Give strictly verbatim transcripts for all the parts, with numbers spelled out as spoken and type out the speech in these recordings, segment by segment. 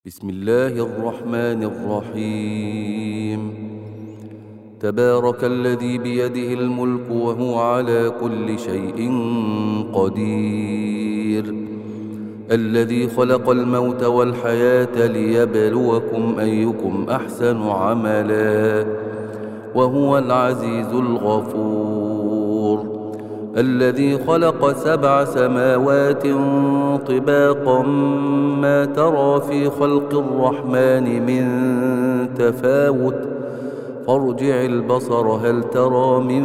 بسم الله الرحمن الرحيم. تبارك الذي بيده الملك وهو على كل شيء قدير، الذي خلق الموت والحياة ليبلوكم أيكم أحسن عملا وهو العزيز الغفور، الذي خلق سبع سماوات طباقا ما ترى في خلق الرحمن من تفاوت فارجع البصر هل ترى من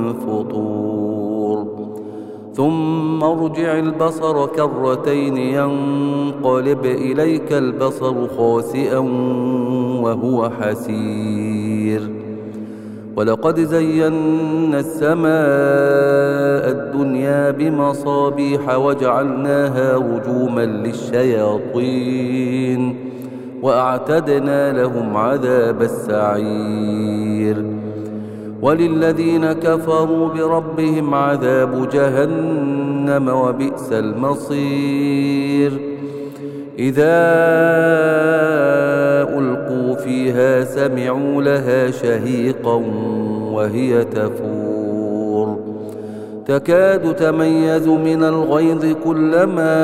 فطور، ثم ارجع البصر كرتين ينقلب إليك البصر خاسئا وهو حسير، ولقد زينا السماء الدنيا بمصابيح وجعلناها رجوما للشياطين وأعتدنا لهم عذاب السعير، وللذين كفروا بربهم عذاب جهنم وبئس المصير، إذا ألقوا فيها سمعوا لها شهيقا وهي تفور، تكاد تميز من الغيظ كلما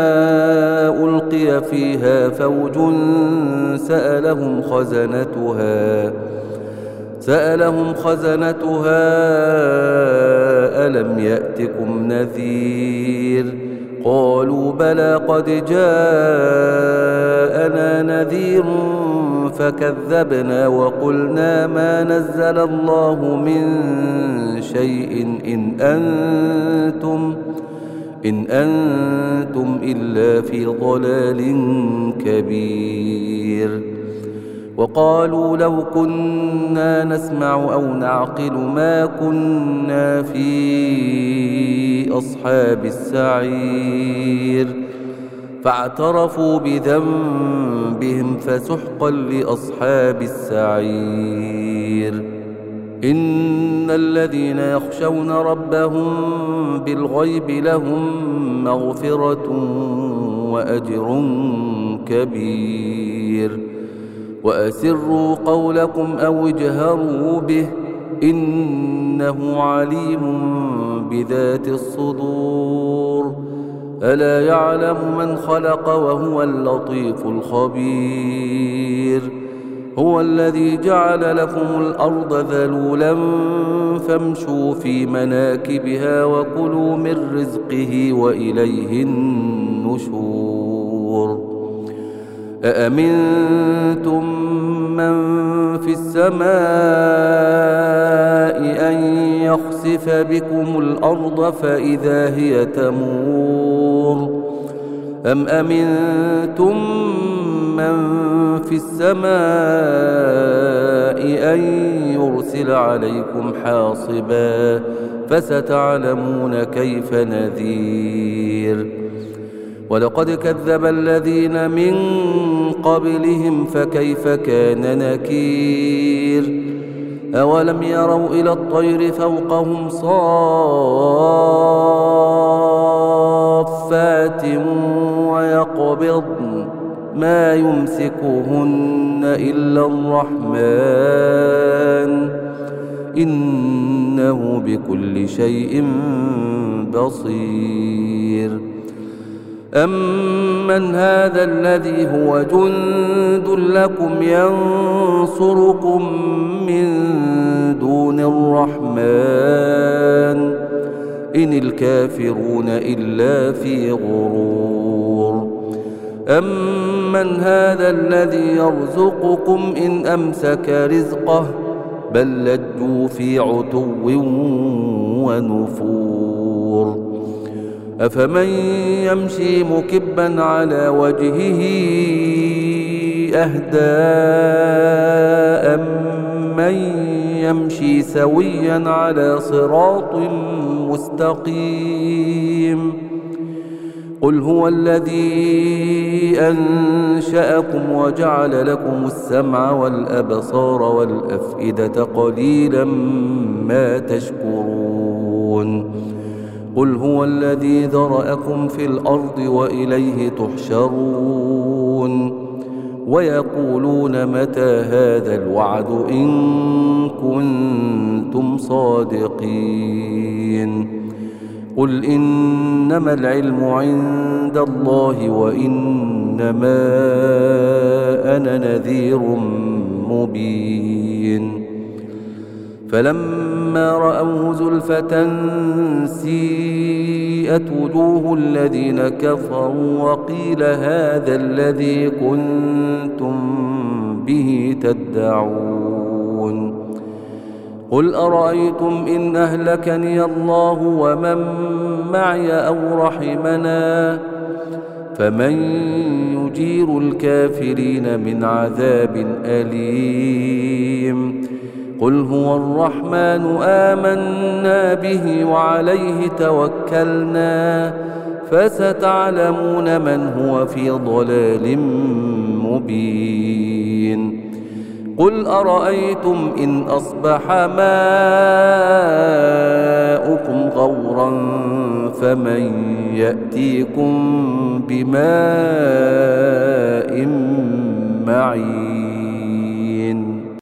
ألقي فيها فوج سألهم خزنتها سألهم خزنتها ألم يأتكم نذير، قالوا بلى قد جاءنا نذير فكذبنا وقلنا ما نزل الله من شيء إن أنتم إن أنتم إلا في ضلال كبير، وقالوا لو كنا نسمع أو نعقل ما كنا في أصحاب السعير، فاعترفوا بذنبهم فسحقا لأصحاب السعير، إن الذين يخشون ربهم بالغيب لهم مغفرة وأجر كبير، وأسروا قولكم أو اجهروا به إنه عليم بذات الصدور، ألا يعلم من خلق وهو اللطيف الخبير، هو الذي جعل لكم الأرض ذلولا فامشوا في مناكبها وكلوا من رزقه وإليه النشور، أأمنتم من في السماء أن يخسف بكم الأرض فإذا هي تمور، أم أمنتم من في السماء أن يرسل عليكم حاصبا فستعلمون كيف نذير، ولقد كذب الذين من قبلهم فكيف كان نكير، أولم يروا إلى الطير فوقهم صافات ويقبضن ما يمسكهن إلا الرحمن إنه بكل شيء بصير، أمن هذا الذي هو جند لكم ينصركم من دون الرحمن إن الكافرون إلا في غرور، أمن هذا الذي يرزقكم إن أمسك رزقه بل لجوا في عتو ونفور، أفمن يمشي مكبا على وجهه أهدى أمن يمشي سويا على صراط مستقيم، قل هو الذي أنشأكم وجعل لكم السمع والأبصار والأفئدة قليلا ما تشكرون، قل هو الذي ذرأكم في الأرض وإليه تحشرون ويقولون متى هذا الوعد إن كنتم صادقين قل إنما العلم عند الله وإنما أنا نذير مبين فلما رأوه زلفة سيئت وجوه الذين كفروا وقيل هذا الذي كنتم به تدعون قل أرأيتم إن أهلكني الله ومن معي أو رحمنا فمن يجير الكافرين من عذاب أليم قل هو الرحمن آمنا به وعليه توكلنا فستعلمون من هو في ضلال مبين قل أرأيتم إن أصبح ماؤكم غورا فمن يأتيكم بماء